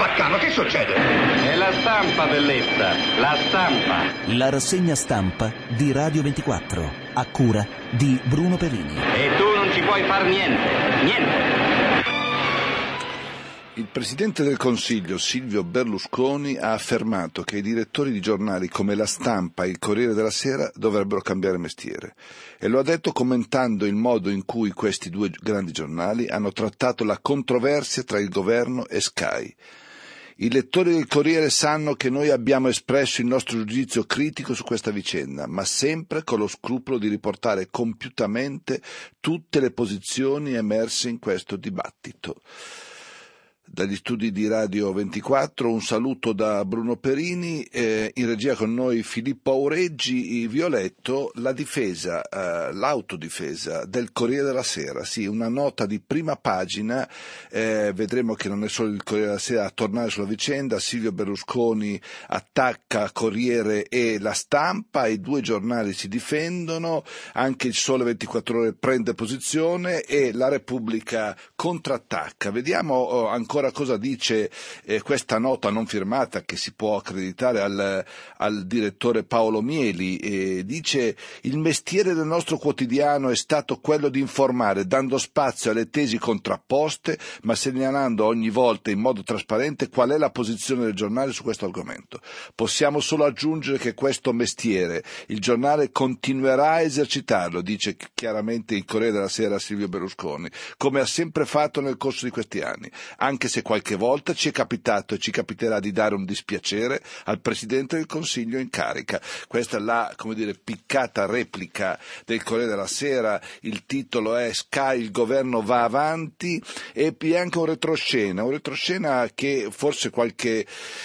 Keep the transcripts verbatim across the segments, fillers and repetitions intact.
Vaccano, che succede? È la stampa, bellezza, la stampa. La rassegna stampa di Radio ventiquattro, a cura di Bruno Perini. E tu non ci puoi far niente, niente. Il Presidente del Consiglio, Silvio Berlusconi, ha affermato che i direttori di giornali come La Stampa e il Corriere della Sera dovrebbero cambiare mestiere. E lo ha detto commentando il modo in cui questi due grandi giornali hanno trattato la controversia tra il governo e Sky. I lettori del Corriere sanno che noi abbiamo espresso il nostro giudizio critico su questa vicenda, ma sempre con lo scrupolo di riportare compiutamente tutte le posizioni emerse in questo dibattito. Dagli studi di Radio ventiquattro un saluto da Bruno Perini, eh, in regia con noi Filippo Aureggi. Vi ho letto la difesa, eh, l'autodifesa del Corriere della Sera, sì, una nota di prima pagina, eh, vedremo che non è solo il Corriere della Sera a tornare sulla vicenda. Silvio Berlusconi attacca Corriere e La Stampa, i due giornali si difendono, anche il Sole ventiquattro Ore prende posizione e la Repubblica contrattacca. Vediamo oh, ancora cosa dice eh, questa nota non firmata che si può accreditare al, al direttore Paolo Mieli. Eh, dice: il mestiere del nostro quotidiano è stato quello di informare, dando spazio alle tesi contrapposte, ma segnalando ogni volta in modo trasparente qual è la posizione del giornale su questo argomento. Possiamo solo aggiungere che questo mestiere il giornale continuerà a esercitarlo, dice chiaramente il Corriere della Sera Silvio Berlusconi, come ha sempre fatto nel corso di questi anni, anche se qualche volta ci è capitato e ci capiterà di dare un dispiacere al Presidente del Consiglio in carica. Questa è la, come dire, piccata replica del Corriere della Sera. Il titolo è Sky, il governo va avanti, e vi è anche un retroscena, un retroscena che forse qualche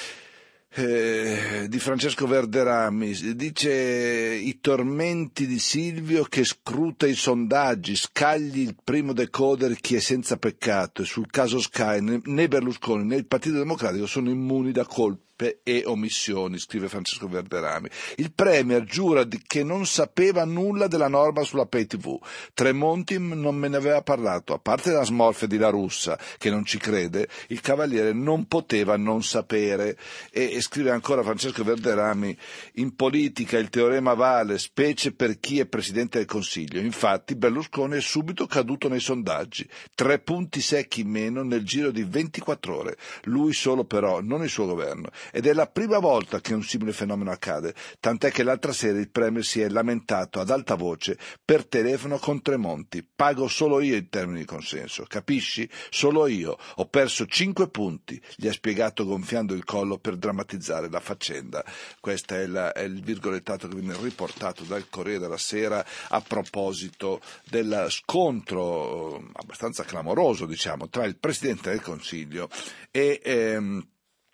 Eh, di Francesco Verderami dice: i tormenti di Silvio che scruta i sondaggi, scagli il primo decoder chi è senza peccato, e sul caso Sky né Berlusconi né il Partito Democratico sono immuni da colpe e omissioni, scrive Francesco Verderami. Il Premier giura di che non sapeva nulla della norma sulla Pay tivù. Tremonti non me ne aveva parlato, a parte la smorfia di La Russa che non ci crede, il Cavaliere non poteva non sapere. E, e scrive ancora Francesco Verderami: in politica il teorema vale, specie per chi è Presidente del Consiglio. Infatti Berlusconi è subito caduto nei sondaggi, tre punti secchi in meno nel giro di ventiquattro ore. Lui solo però, non il suo governo. Ed è la prima volta che un simile fenomeno accade, tant'è che l'altra sera il Premier si è lamentato ad alta voce per telefono con Tremonti: pago solo io in termini di consenso, capisci? Solo io, ho perso cinque punti, gli ha spiegato gonfiando il collo per drammatizzare la faccenda. Questo è, la, è il virgolettato che viene riportato dal Corriere della Sera a proposito del scontro abbastanza clamoroso, diciamo, tra il Presidente del Consiglio e ehm,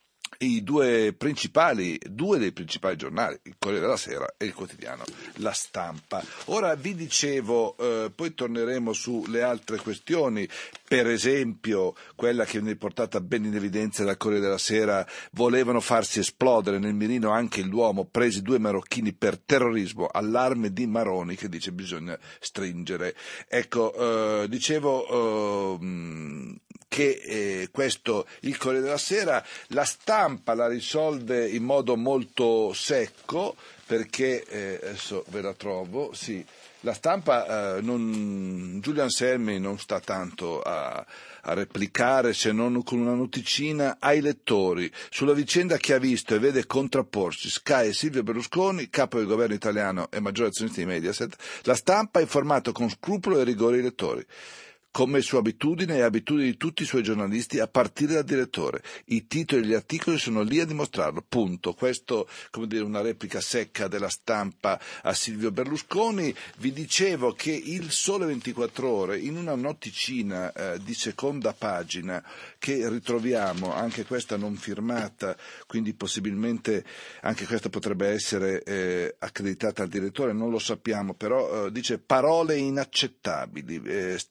i due principali, due dei principali giornali, il Corriere della Sera e il quotidiano La Stampa. Ora vi dicevo, eh, poi torneremo sulle altre questioni, per esempio quella che viene portata ben in evidenza dal Corriere della Sera: volevano farsi esplodere nel mirino anche il Duomo, presi due marocchini per terrorismo, allarme di Maroni che dice bisogna stringere. Ecco, eh, dicevo eh, che eh, questo il Corriere della Sera. La Stampa la risolve in modo molto secco, perché eh, adesso ve la trovo, sì. La Stampa, eh, non, Giulio Anselmi non sta tanto a, a replicare, se non con una noticina ai lettori sulla vicenda che ha visto e vede contrapporsi Sky e Silvio Berlusconi, capo del governo italiano e maggiore azionista di Mediaset. La Stampa ha informato con scrupolo e rigore i lettori, come sua abitudine e abitudine di tutti i suoi giornalisti, a partire dal direttore. I titoli e gli articoli sono lì a dimostrarlo, punto. Questo, come dire, una replica secca della Stampa a Silvio Berlusconi. Vi dicevo che il Sole ventiquattro Ore, in una noticina eh, di seconda pagina che ritroviamo, anche questa non firmata, quindi possibilmente anche questa potrebbe essere eh, accreditata al direttore, non lo sappiamo, però eh, dice: parole inaccettabili, eh, Stampa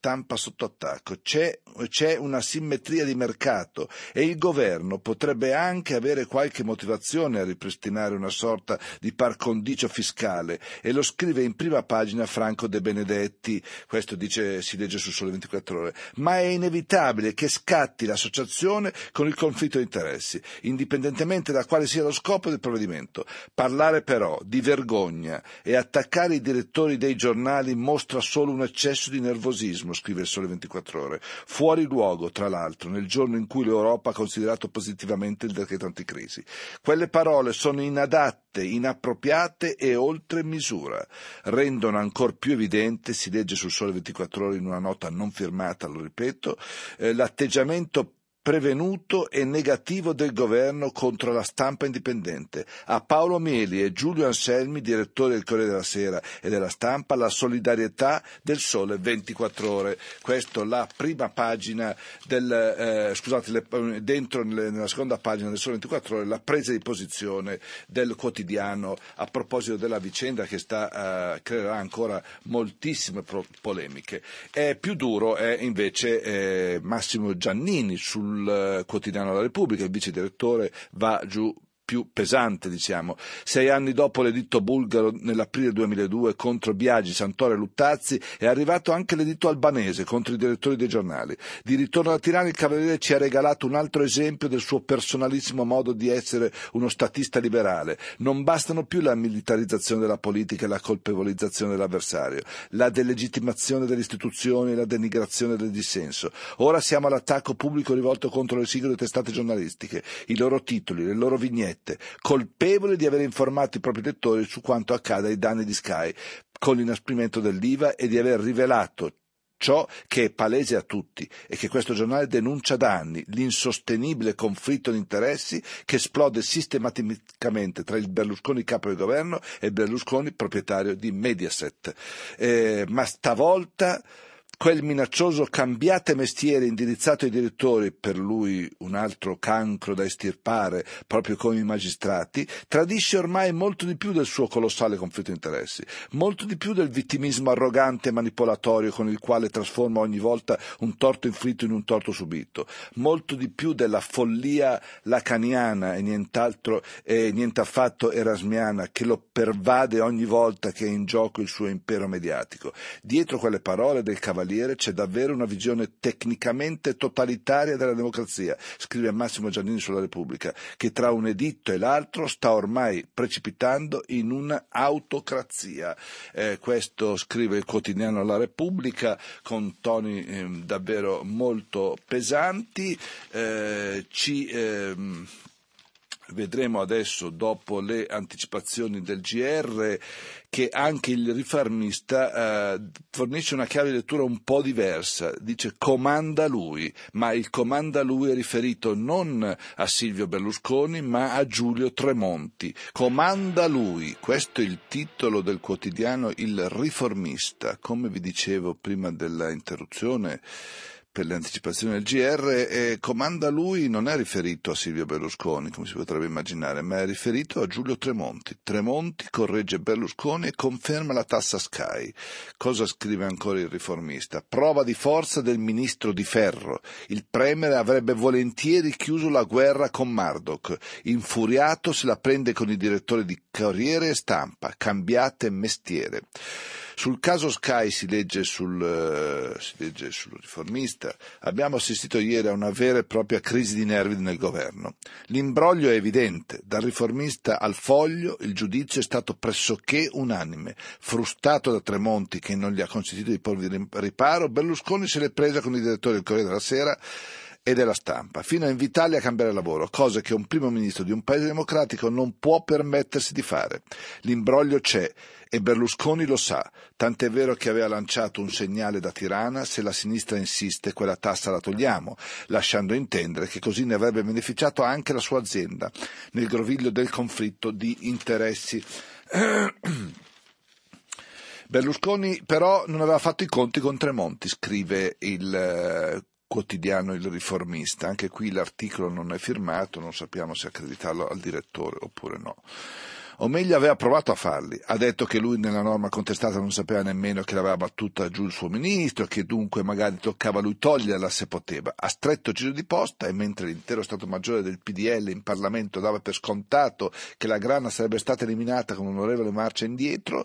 sotto attacco, c'è, c'è una simmetria di mercato e il governo potrebbe anche avere qualche motivazione a ripristinare una sorta di par condicio fiscale, e lo scrive in prima pagina Franco De Benedetti, questo dice, si legge su Sole ventiquattro Ore, ma è inevitabile che scatti l'associazione con il conflitto di interessi, indipendentemente da quale sia lo scopo del provvedimento. Parlare però di vergogna e attaccare i direttori dei giornali mostra solo un eccesso di nervosismo, scrive il Sole ventiquattro Ore, fuori luogo tra l'altro nel giorno in cui l'Europa ha considerato positivamente il decreto anticrisi. Quelle parole sono inadatte, inappropriate e oltre misura. Rendono ancor più evidente, si legge sul Sole ventiquattro Ore in una nota non firmata, lo ripeto, eh, l'atteggiamento prevenuto e negativo del governo contro la stampa indipendente. A Paolo Meli e Giulio Anselmi, direttori del Corriere della Sera e della Stampa, la solidarietà del Sole ventiquattro Ore. Questo la prima pagina del eh, scusate, le, dentro nella seconda pagina del Sole ventiquattro Ore la presa di posizione del quotidiano a proposito della vicenda che sta eh, creerà ancora moltissime pro- polemiche. È più duro è invece eh, Massimo Giannini sul quotidiano La Repubblica, il vice direttore va giù più pesante, diciamo. Sei anni dopo l'editto bulgaro nell'aprile duemiladue contro Biagi, Santoro e Luttazzi è arrivato anche l'editto albanese contro i direttori dei giornali. Di ritorno a Tirana il Cavaliere ci ha regalato un altro esempio del suo personalissimo modo di essere uno statista liberale. Non bastano più la militarizzazione della politica e la colpevolizzazione dell'avversario, la delegittimazione delle istituzioni e la denigrazione del dissenso. Ora siamo all'attacco pubblico rivolto contro le singole testate giornalistiche, i loro titoli, le loro vignette, colpevoli di aver informato i propri lettori su quanto accade ai danni di Sky, con l'inasprimento dell'I V A, e di aver rivelato ciò che è palese a tutti e che questo giornale denuncia da anni: l'insostenibile conflitto di interessi che esplode sistematicamente tra il Berlusconi capo del governo e il Berlusconi proprietario di Mediaset. Eh, ma stavolta quel minaccioso cambiate mestiere indirizzato ai direttori, per lui un altro cancro da estirpare, proprio come i magistrati, tradisce ormai molto di più del suo colossale conflitto di interessi, molto di più del vittimismo arrogante e manipolatorio con il quale trasforma ogni volta un torto inflitto in un torto subito, molto di più della follia lacaniana e nient'altro e niente affatto erasmiana che lo pervade ogni volta che è in gioco il suo impero mediatico. Dietro quelle parole del Cavaliere c'è davvero una visione tecnicamente totalitaria della democrazia, scrive Massimo Giannini sulla Repubblica, che tra un editto e l'altro sta ormai precipitando in un'autocrazia. Eh, questo scrive il quotidiano La Repubblica con toni eh, davvero molto pesanti. Eh, ci ehm, Vedremo adesso, dopo le anticipazioni del G R, che anche il Riformista eh, fornisce una chiave di lettura un po' diversa. Dice comanda lui, ma il comanda lui è riferito non a Silvio Berlusconi ma a Giulio Tremonti. Comanda lui, questo è il titolo del quotidiano Il Riformista. Come vi dicevo prima della interruzione per le anticipazioni del G R, eh, comanda lui non è riferito a Silvio Berlusconi, come si potrebbe immaginare, ma è riferito a Giulio Tremonti. Tremonti corregge Berlusconi e conferma la tassa Sky. Cosa scrive ancora il Riformista? Prova di forza del ministro di ferro. Il Premier avrebbe volentieri chiuso la guerra con Murdoch. Infuriato se la prende con i direttori di Corriere e Stampa. Cambiate mestiere. Sul caso Sky si legge sul, uh, si legge sul Riformista, abbiamo assistito ieri a una vera e propria crisi di nervi nel governo. L'imbroglio è evidente, dal Riformista al Foglio il giudizio è stato pressoché unanime. Frustrato da Tremonti che non gli ha consentito di porvi riparo, Berlusconi se l'è presa con i direttori del Corriere della Sera e della Stampa, fino a invitarli a cambiare lavoro, cosa che un primo ministro di un paese democratico non può permettersi di fare. L'imbroglio c'è e Berlusconi lo sa, tant'è vero che aveva lanciato un segnale da Tirana: se la sinistra insiste quella tassa la togliamo, lasciando intendere che così ne avrebbe beneficiato anche la sua azienda nel groviglio del conflitto di interessi. Berlusconi però non aveva fatto i conti con Tremonti, scrive il quotidiano Il Riformista. Anche qui l'articolo non è firmato, non sappiamo se accreditarlo al direttore oppure no. o meglio aveva provato a farli. Ha detto che lui nella norma contestata non sapeva nemmeno che l'aveva battuta giù il suo ministro, che dunque magari toccava a lui toglierla se poteva. A stretto giro di posta, e mentre l'intero Stato Maggiore del P D L in Parlamento dava per scontato che la grana sarebbe stata eliminata con un'onorevole marcia indietro,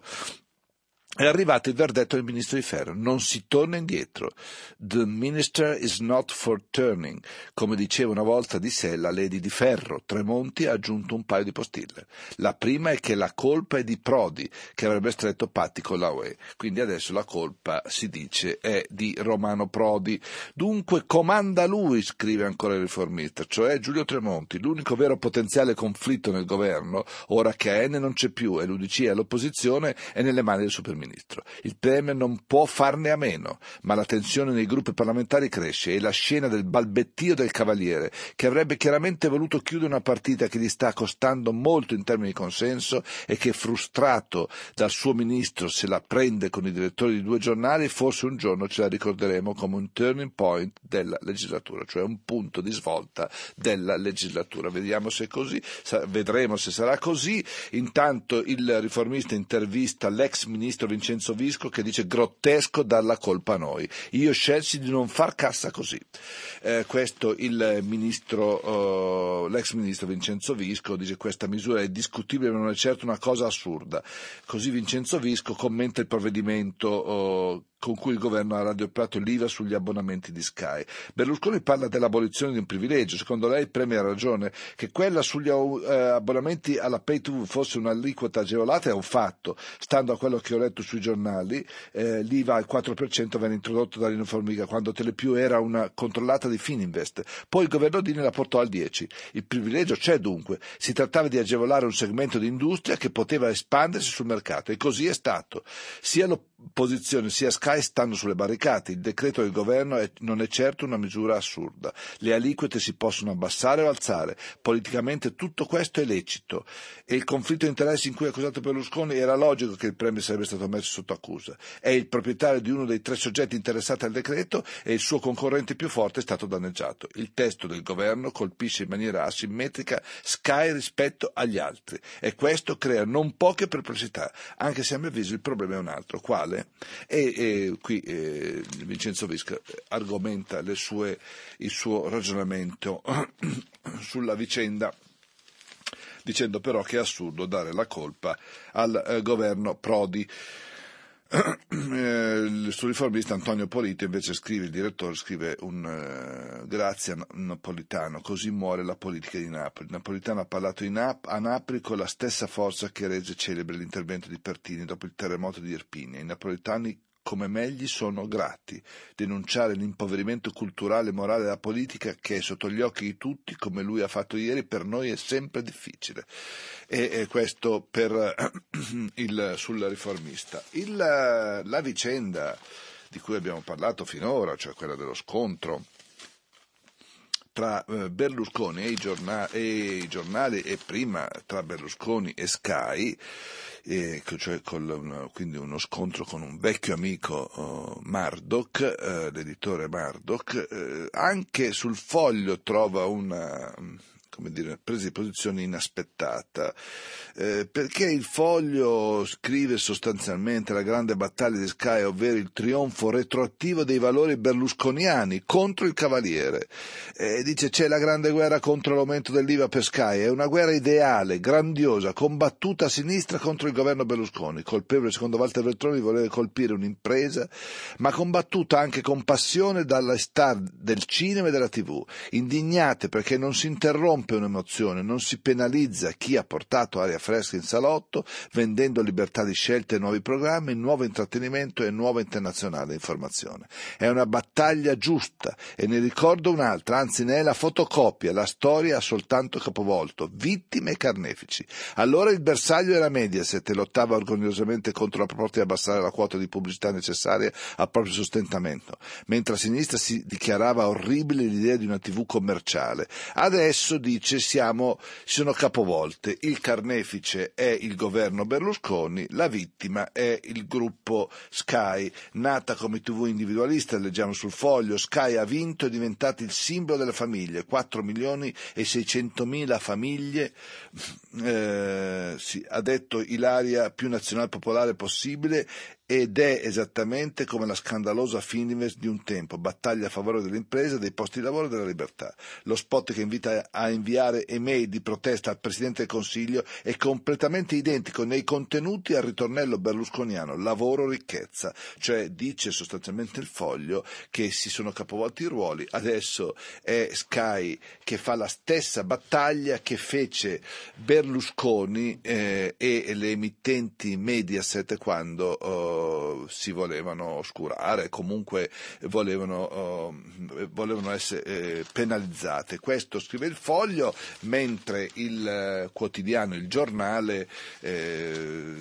è arrivato il verdetto del ministro di Ferro: non si torna indietro. The minister is not for turning. Come diceva una volta di sé la Lady di Ferro, Tremonti ha aggiunto un paio di postille. La prima è che la colpa è di Prodi, che avrebbe stretto patti con la U E. Quindi adesso la colpa, si dice, è di Romano Prodi. Dunque comanda lui, scrive ancora il riformista, cioè Giulio Tremonti. L'unico vero potenziale conflitto nel governo, ora che A N non c'è più e l'U D C è all'opposizione, è nelle mani del superministro. Il Premier non può farne a meno, ma la tensione nei gruppi parlamentari cresce e la scena del balbettio del Cavaliere, che avrebbe chiaramente voluto chiudere una partita che gli sta costando molto in termini di consenso e che, frustrato dal suo ministro, se la prende con i direttori di due giornali, forse un giorno ce la ricorderemo come un turning point della legislatura, cioè un punto di svolta della legislatura. Vediamo se è così, vedremo se sarà così. Intanto il riformista intervista l'ex ministro Vincenzo Visco, che dice: grottesco, dalla colpa a noi, io scelsi di non far cassa così. Eh, questo il ministro, uh, l'ex ministro Vincenzo Visco dice: questa misura è discutibile ma non è certo una cosa assurda. Così Vincenzo Visco commenta il provvedimento uh, con cui il governo ha raddoppiato l'I V A sugli abbonamenti di Sky. Berlusconi parla dell'abolizione di un privilegio. Secondo lei il Premier ha ragione? Che quella sugli uh, abbonamenti alla Pay ti vu fosse un'aliquota agevolata è un fatto. Stando a quello che ho letto sui giornali, eh, l'I V A al quattro per cento venne introdotto da Lino Formica quando Telepiù era una controllata di Fininvest. Poi il governo Dini la portò al dieci. Il privilegio c'è dunque. Si trattava di agevolare un segmento di industria che poteva espandersi sul mercato, e così è stato. Sia l'opposizione sia Sky stanno sulle barricate. Il decreto del governo è, non è certo una misura assurda. Le aliquote si possono abbassare o alzare. Politicamente tutto questo è lecito, e il conflitto di interessi in cui è accusato Berlusconi era logico che il Premier sarebbe stato messo sotto accusa. È il proprietario di uno dei tre soggetti interessati al decreto e il suo concorrente più forte è stato danneggiato. Il testo del governo colpisce in maniera asimmetrica Sky rispetto agli altri, e questo crea non poche perplessità, anche se a mio avviso il problema è un altro. Quale? E, e qui eh, Vincenzo Visco argomenta le sue, il suo ragionamento sulla vicenda, dicendo però che è assurdo dare la colpa al eh, governo Prodi. Il suo riformista Antonio Polito invece scrive, il direttore scrive un uh, grazie a Napolitano, così muore la politica di Napoli. Napolitano ha parlato in Nap- a Napoli con la stessa forza che rese celebre l'intervento di Pertini dopo il terremoto di Irpinia. I napolitani come me gli sono grati. Denunciare l'impoverimento culturale e morale della politica, che è sotto gli occhi di tutti, come lui ha fatto ieri, per noi è sempre difficile. E, e questo per il, sul riformista. Il, la vicenda di cui abbiamo parlato finora, cioè quella dello scontro tra Berlusconi e i, giornali, e i giornali e prima tra Berlusconi e Sky, e cioè con, quindi uno scontro con un vecchio amico, uh, Murdoch, uh, l'editore Murdoch, uh, anche sul Foglio trova una, come dire, presa di posizione inaspettata, eh, perché il Foglio scrive sostanzialmente la grande battaglia di Sky, ovvero il trionfo retroattivo dei valori berlusconiani contro il Cavaliere. Eh, dice: c'è la grande guerra contro l'aumento dell'I V A per Sky, è una guerra ideale, grandiosa, combattuta a sinistra contro il governo Berlusconi, colpevole secondo Walter Veltroni di voler colpire un'impresa, ma combattuta anche con passione dalle star del cinema e della tivù, indignate perché non si interrompe un'emozione, non si penalizza chi ha portato aria fresca in salotto, vendendo libertà di scelta e nuovi programmi, nuovo intrattenimento e nuova internazionale informazione. È una battaglia giusta, e ne ricordo un'altra, anzi ne è la fotocopia. La storia ha soltanto capovolto vittime e carnefici. Allora il bersaglio era Mediaset, e lottava orgogliosamente contro la proposta di abbassare la quota di pubblicità necessaria al proprio sostentamento, mentre a sinistra si dichiarava orribile l'idea di una tivù commerciale. Adesso di dice siamo, si sono capovolte, il carnefice è il governo Berlusconi, la vittima è il gruppo Sky, nata come tivù individualista, leggiamo sul Foglio, Sky ha vinto, è diventato il simbolo delle famiglie, quattro milioni e seicentomila famiglie, eh, sì, ha detto Ilaria, più nazional popolare possibile, ed è esattamente come la scandalosa Fininvest di un tempo, battaglia a favore delle imprese, dei posti di lavoro e della libertà. Lo spot che invita a inviare email di protesta al Presidente del Consiglio è completamente identico nei contenuti al ritornello berlusconiano, lavoro, ricchezza, cioè dice sostanzialmente il Foglio che si sono capovolti i ruoli, adesso è Sky che fa la stessa battaglia che fece Berlusconi eh, e le emittenti Mediaset quando oh, si volevano oscurare, comunque volevano, uh, volevano essere eh, penalizzate. Questo scrive il Foglio, mentre il eh, quotidiano, il Giornale, eh,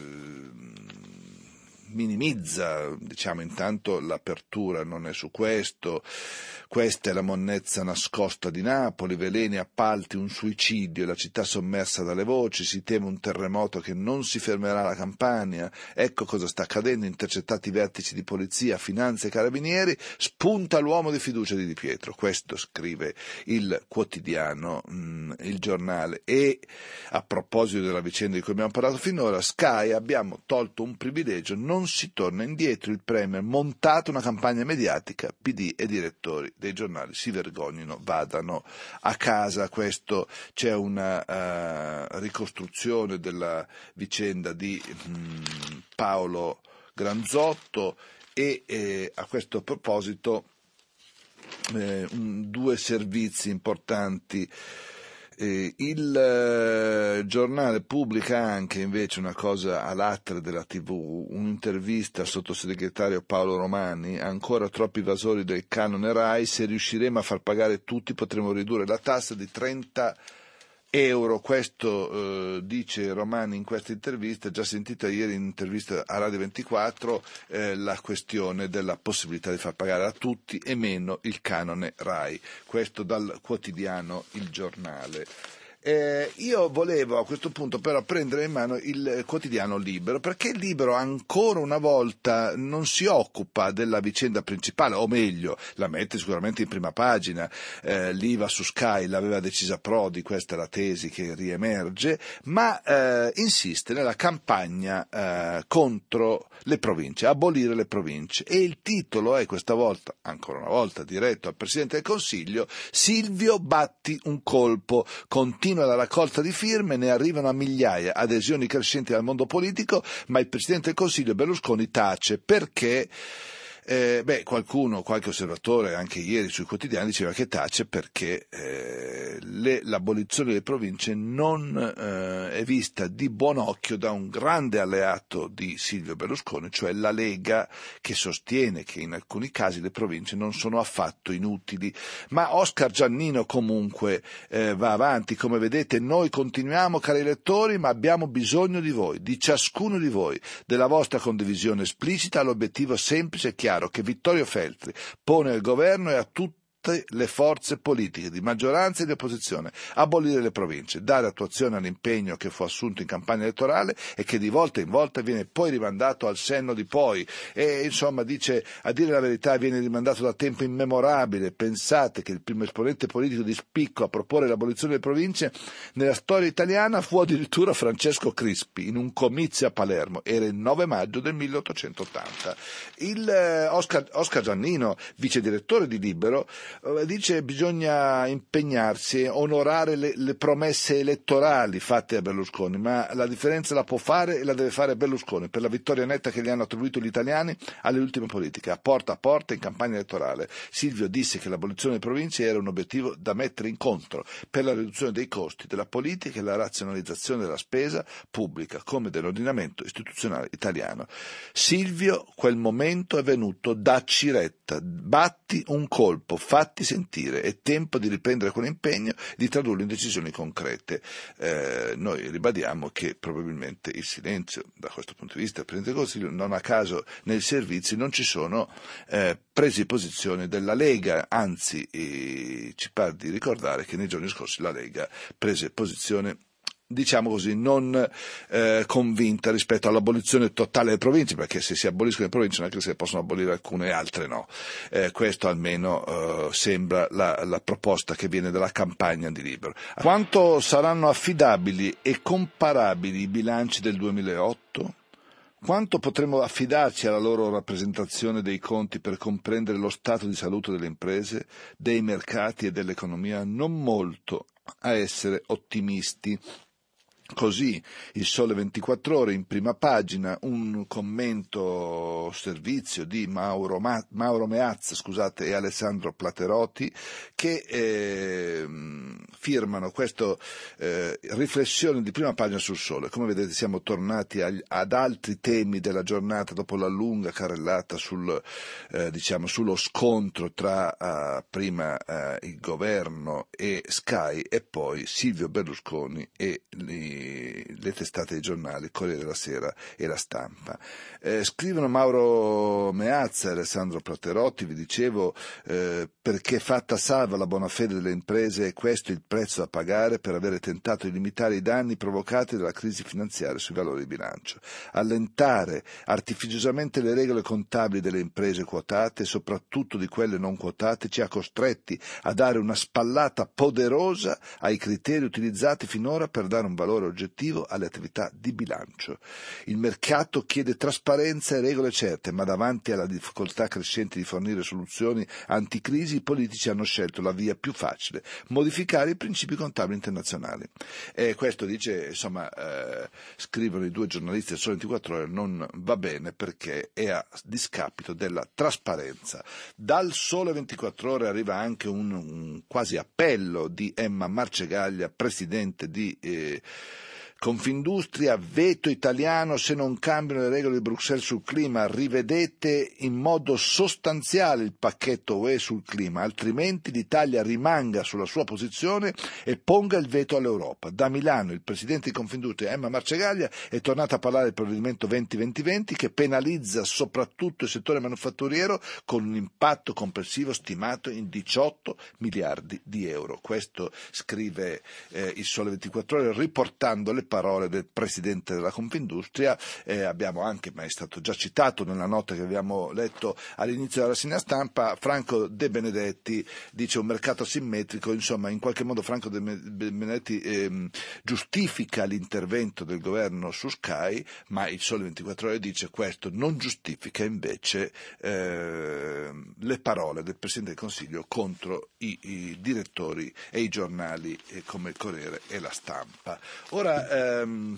minimizza, diciamo, intanto l'apertura non è su questo, questa è la monnezza nascosta di Napoli, veleni, appalti, un suicidio, la città sommersa dalle voci, si teme un terremoto che non si fermerà la Campania, ecco cosa sta accadendo, intercettati i vertici di polizia, finanze e carabinieri, spunta l'uomo di fiducia di Di Pietro, questo scrive il quotidiano, mh, il Giornale, e a proposito della vicenda di cui abbiamo parlato finora, Sky abbiamo tolto un privilegio, non si torna indietro, il Premier montato una campagna mediatica, P D e direttori dei giornali si vergognino, vadano a casa. Questo, c'è una uh, ricostruzione della vicenda di mh, Paolo Granzotto e eh, a questo proposito eh, un, due servizi importanti. Eh, il eh, Giornale pubblica anche invece una cosa all'atre della tivù, un'intervista al sottosegretario Paolo Romani, ancora troppi evasori del canone Rai, se riusciremo a far pagare tutti potremo ridurre la tassa di trenta euro, questo eh, dice Romani in questa intervista, già sentita ieri in intervista a Radio ventiquattro, eh, la questione della possibilità di far pagare a tutti e meno il canone Rai, questo dal quotidiano Il Giornale. Eh, io volevo a questo punto però prendere in mano il quotidiano Libero, perché il Libero ancora una volta non si occupa della vicenda principale, o meglio, la mette sicuramente in prima pagina, eh, l'I V A su Sky l'aveva decisa Prodi, questa è la tesi che riemerge, ma eh, insiste nella campagna eh, contro le province, abolire le province, e il titolo è questa volta, ancora una volta diretto al Presidente del Consiglio, Silvio batti un colpo, continua la raccolta di firme, ne arrivano a migliaia, adesioni crescenti al mondo politico, ma il Presidente del Consiglio Berlusconi tace perché Eh, beh, qualcuno, qualche osservatore anche ieri sui quotidiani diceva che tace perché eh, le, l'abolizione delle province non eh, è vista di buon occhio da un grande alleato di Silvio Berlusconi, cioè la Lega, che sostiene che in alcuni casi le province non sono affatto inutili. Ma Oscar Giannino comunque eh, va avanti, come vedete noi continuiamo, cari lettori, ma abbiamo bisogno di voi, di ciascuno di voi, della vostra condivisione esplicita all'obiettivo semplice e chiaro che Vittorio Feltri pone al governo e a tutti le forze politiche di maggioranza e di opposizione, abolire le province, dare attuazione all'impegno che fu assunto in campagna elettorale e che di volta in volta viene poi rimandato al senno di poi, e insomma dice, a dire la verità, viene rimandato da tempo immemorabile. Pensate che il primo esponente politico di spicco a proporre l'abolizione delle province nella storia italiana fu addirittura Francesco Crispi in un comizio a Palermo, era il nove maggio del milleottocentottanta. Il eh, Oscar, Oscar Giannino, vice direttore di Libero, dice bisogna impegnarsi, onorare le, le promesse elettorali fatte a Berlusconi, ma la differenza la può fare e la deve fare Berlusconi per la vittoria netta che gli hanno attribuito gli italiani alle ultime politiche, a porta a porta in campagna elettorale. Silvio disse che l'abolizione delle province era un obiettivo da mettere in contro per la riduzione dei costi della politica e la razionalizzazione della spesa pubblica come dell'ordinamento istituzionale italiano. Silvio, quel momento è venuto, dacci retta, batti un colpo, fatti fatti sentire, è tempo di riprendere quell'impegno e di tradurlo in decisioni concrete. Eh, noi ribadiamo che probabilmente il silenzio, da questo punto di vista, del Presidente del Consiglio, non a caso nei servizi non ci sono eh, prese di posizione della Lega, anzi eh, ci pare di ricordare che nei giorni scorsi la Lega prese posizione, diciamo così, non eh, convinta rispetto all'abolizione totale delle province, perché se si aboliscono le province non è che se ne possono abolire alcune e altre no. Eh, questo almeno eh, sembra la, la proposta che viene dalla campagna di Libero. Quanto saranno affidabili e comparabili i bilanci del duemilaotto? Quanto potremo affidarci alla loro rappresentazione dei conti per comprendere lo stato di salute delle imprese, dei mercati e dell'economia? Non molto, a essere ottimisti. Così il Sole ventiquattro Ore in prima pagina, un commento servizio di Mauro, Ma- Mauro Meazza scusate, e Alessandro Platerotti che eh, firmano questa eh, riflessione di prima pagina sul Sole. Come vedete siamo tornati agli, ad altri temi della giornata dopo la lunga carrellata sul, eh, diciamo, sullo scontro tra eh, prima eh, il governo e Sky e poi Silvio Berlusconi e li le testate dei giornali, Corriere della Sera e La Stampa. Eh, scrivono Mauro Meazza e Alessandro Platerotti, vi dicevo, eh, perché fatta salva la buona fede delle imprese è questo il prezzo da pagare per avere tentato di limitare i danni provocati dalla crisi finanziaria sui valori di bilancio. Allentare artificiosamente le regole contabili delle imprese quotate, soprattutto di quelle non quotate, ci ha costretti a dare una spallata poderosa ai criteri utilizzati finora per dare un valore oggettivo alle attività di bilancio. Il mercato chiede trasparenza e regole certe, ma davanti alla difficoltà crescente di fornire soluzioni anticrisi, i politici hanno scelto la via più facile: modificare i principi contabili internazionali. E questo dice, insomma, eh, scrivono i due giornalisti del Sole ventiquattro Ore, non va bene perché è a discapito della trasparenza. Dal Sole ventiquattro Ore arriva anche un, un quasi appello di Emma Marcegaglia, presidente di eh, Confindustria: veto italiano se non cambiano le regole di Bruxelles sul clima, rivedete in modo sostanziale il pacchetto U E sul clima, altrimenti l'Italia rimanga sulla sua posizione e ponga il veto all'Europa. Da Milano il presidente di Confindustria Emma Marcegaglia è tornata a parlare del provvedimento venti venti venti che penalizza soprattutto il settore manufatturiero con un impatto complessivo stimato in diciotto miliardi di euro. Questo scrive eh, il Sole ventiquattro Ore riportando le parole del presidente della Confindustria. Eh, abbiamo anche, ma è stato già citato nella nota che abbiamo letto all'inizio della rassegna stampa, Franco De Benedetti dice un mercato asimmetrico. Insomma, in qualche modo Franco De Benedetti eh, giustifica l'intervento del governo su Sky, ma il Sole ventiquattro Ore dice questo non giustifica invece eh, le parole del Presidente del Consiglio contro i, i direttori e i giornali eh, come il Corriere e La Stampa. Ora ehm,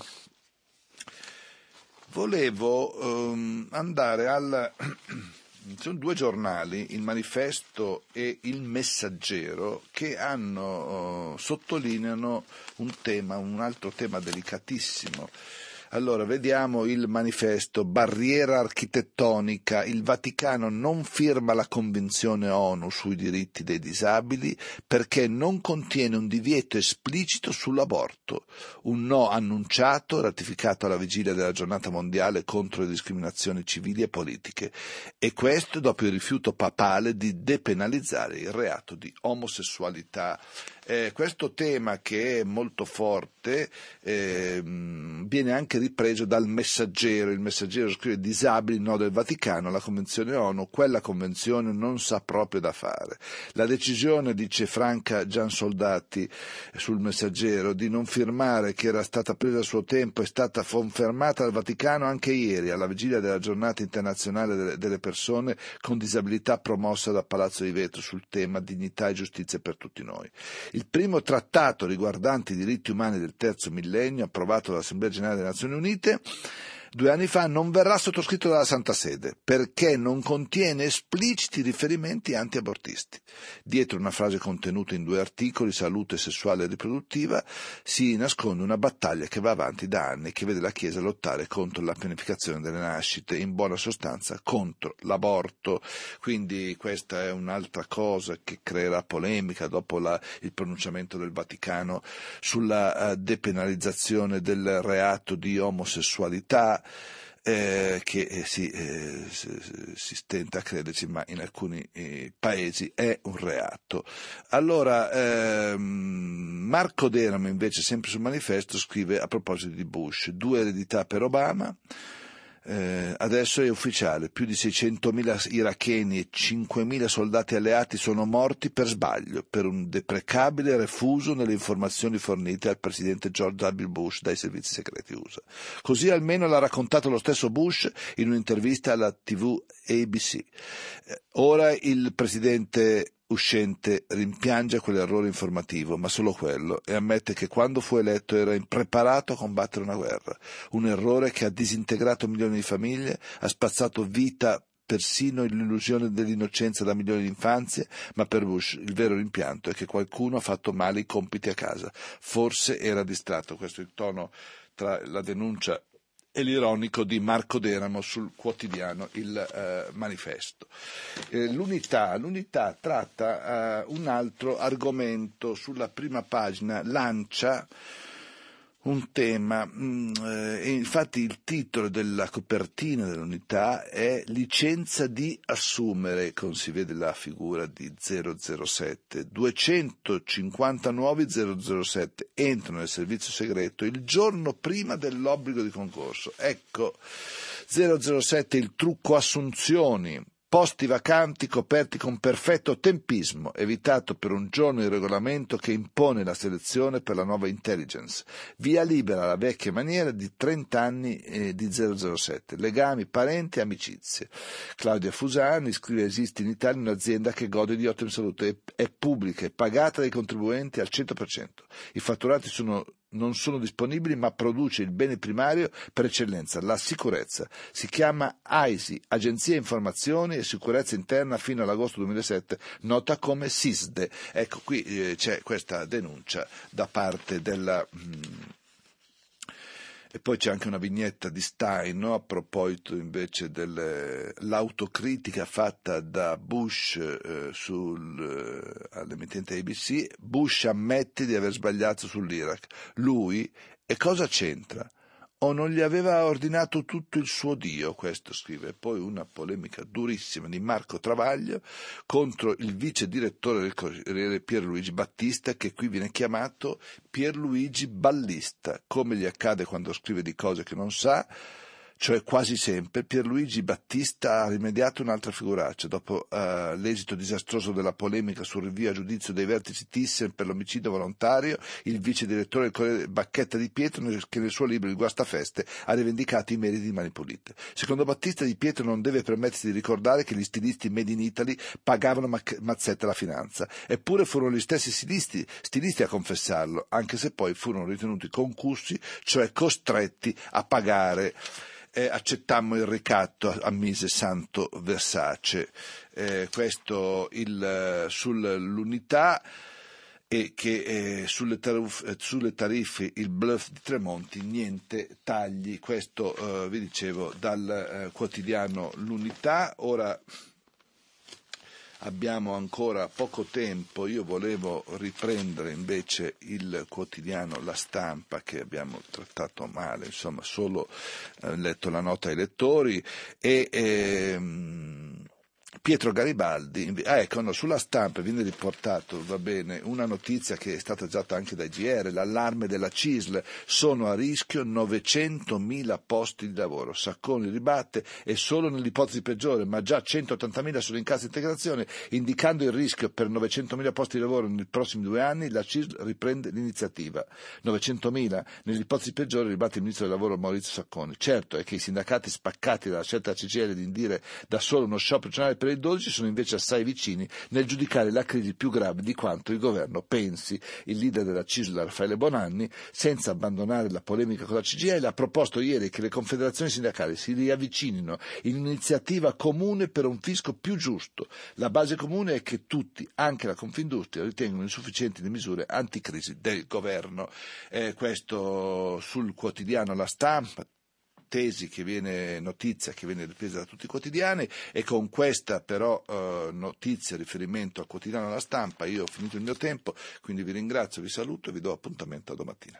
volevo ehm, andare al ci sono due giornali, il Manifesto e il Messaggero, che hanno, sottolineano un tema, un altro tema delicatissimo. Allora, vediamo il Manifesto: barriera architettonica, il Vaticano non firma la Convenzione ONU sui diritti dei disabili perché non contiene un divieto esplicito sull'aborto, un no annunciato, ratificato alla vigilia della giornata mondiale contro le discriminazioni civili e politiche, e questo dopo il rifiuto papale di depenalizzare il reato di omosessualità. Eh, questo tema, che è molto forte, eh, viene anche ripreso dal Messaggero. Il Messaggero scrive: disabili no del Vaticano, la Convenzione ONU, quella Convenzione non sa proprio da fare. La decisione, dice Franca Giansoldati sul Messaggero, di non firmare, che era stata presa a suo tempo, è stata confermata dal Vaticano anche ieri, alla vigilia della giornata internazionale delle persone con disabilità promossa da Palazzo di Vetro sul tema dignità e giustizia per tutti noi. Il primo trattato riguardante i diritti umani del terzo millennio, approvato dall'Assemblea Generale delle Nazioni Unite, due anni fa non verrà sottoscritto dalla Santa Sede perché non contiene espliciti riferimenti anti-abortisti. Dietro una frase contenuta in due articoli, salute sessuale e riproduttiva, si nasconde una battaglia che va avanti da anni, che vede la Chiesa lottare contro la pianificazione delle nascite, in buona sostanza contro l'aborto. Quindi questa è un'altra cosa che creerà polemica dopo la, il pronunciamento del Vaticano sulla uh, depenalizzazione del reato di omosessualità, eh, che eh, si, eh, si stenta a crederci, ma in alcuni eh, paesi è un reato. Allora, ehm, Marco Deramo invece, sempre sul Manifesto, scrive a proposito di Bush: due eredità per Obama. Eh, adesso è ufficiale, più di seicentomila iracheni e cinquemila soldati alleati sono morti per sbaglio, per un deprecabile refuso nelle informazioni fornite al presidente George W. Bush dai servizi segreti U S A. Così almeno l'ha raccontato lo stesso Bush in un'intervista alla tivù A B C. Eh, ora il presidente uscente rimpiange quell'errore informativo, ma solo quello, e ammette che quando fu eletto era impreparato a combattere una guerra, un errore che ha disintegrato milioni di famiglie, ha spazzato vita persino l'illusione dell'innocenza da milioni di infanzie, ma per Bush il vero rimpianto è che qualcuno ha fatto male i compiti a casa, forse era distratto. Questo è il tono tra la denuncia e l'ironico di Marco Deramo sul quotidiano Il eh, Manifesto. Eh, l'unità, l'unità tratta eh, un altro argomento. Sulla prima pagina lancia un tema, mh, eh, infatti il titolo della copertina dell'unità è Licenza di assumere, con si vede la figura di zero zero sette, duecentocinquanta nuovi zero zero sette entrano nel servizio segreto il giorno prima dell'obbligo di concorso. Ecco, zero zero sette il trucco assunzioni, posti vacanti coperti con perfetto tempismo, evitato per un giorno il regolamento che impone la selezione per la nuova intelligence. Via libera alla vecchia maniera di trenta anni eh, di zero zero sette, legami, parenti e amicizie. Claudia Fusani scrive: esiste in Italia un'azienda che gode di ottima salute, è, è pubblica, è pagata dai contribuenti al cento per cento. I fatturati sono non sono disponibili, ma produce il bene primario per eccellenza, la sicurezza. Si chiama A I S I, Agenzia Informazioni e Sicurezza Interna fino all'agosto duemilasette, nota come SISDE. Ecco, qui eh, c'è questa denuncia da parte della... Mh, E poi c'è anche una vignetta di Stein, no? A proposito invece dell'autocritica fatta da Bush eh, sul, eh, all'emittente A B C. Bush ammette di aver sbagliato sull'Iraq. Lui, e cosa c'entra? O non gli aveva ordinato tutto il suo Dio? Questo scrive. Poi una polemica durissima di Marco Travaglio contro il vice direttore del Corriere Pierluigi Battista, che qui viene chiamato Pierluigi Ballista, come gli accade quando scrive di cose che non sa. Cioè quasi sempre Pierluigi Battista ha rimediato un'altra figuraccia. Dopo uh, l'esito disastroso della polemica sul rinvio a giudizio dei vertici Thyssen per l'omicidio volontario, il vice direttore del Corriere Bacchetta Di Pietro, che nel suo libro Il guastafeste ha rivendicato i meriti di Mani Pulite. Secondo Battista, Di Pietro non deve permettersi di ricordare che gli stilisti made in Italy pagavano mac- mazzette alla finanza, eppure furono gli stessi stilisti, stilisti a confessarlo, anche se poi furono ritenuti concussi, cioè costretti a pagare. Eh, accettammo il ricatto, ammise Santo Versace. Eh, questo il, sull'unità, e che eh, sulle, tarif- sulle tariffe il bluff di Tremonti, niente tagli. Questo eh, vi dicevo dal eh, quotidiano L'Unità. Ora abbiamo ancora poco tempo, io volevo riprendere invece il quotidiano La Stampa, che abbiamo trattato male, insomma solo eh, letto la nota ai lettori, e ehm, Pietro Garibaldi, ah, ecco, no, sulla Stampa viene riportato, va bene, una notizia che è stata data anche dai G R, l'allarme della C I S L, sono a rischio novecentomila posti di lavoro. Sacconi ribatte, e solo nell'ipotesi peggiore, ma già centottantamila sono in cassa integrazione, indicando il rischio per novecentomila posti di lavoro nei prossimi due anni, la C I S L riprende l'iniziativa. novecentomila nell'ipotesi peggiore, ribatte il ministro del lavoro Maurizio Sacconi. Certo è che i sindacati, spaccati dalla scelta della C G I L di indire da solo uno sciopero generale per per il dodici sono invece assai vicini nel giudicare la crisi più grave di quanto il governo pensi. Il leader della C I S L, Raffaele Bonanni, senza abbandonare la polemica con la C G I L, ha proposto ieri che le confederazioni sindacali si riavvicinino in un'iniziativa comune per un fisco più giusto. La base comune è che tutti, anche la Confindustria, ritengono insufficienti le misure anticrisi del governo. Eh, questo sul quotidiano La Stampa, tesi che viene notizia che viene ripresa da tutti i quotidiani, e con questa però eh, notizia, riferimento al quotidiano La Stampa, io ho finito il mio tempo, quindi vi ringrazio, vi saluto e vi do appuntamento a domattina.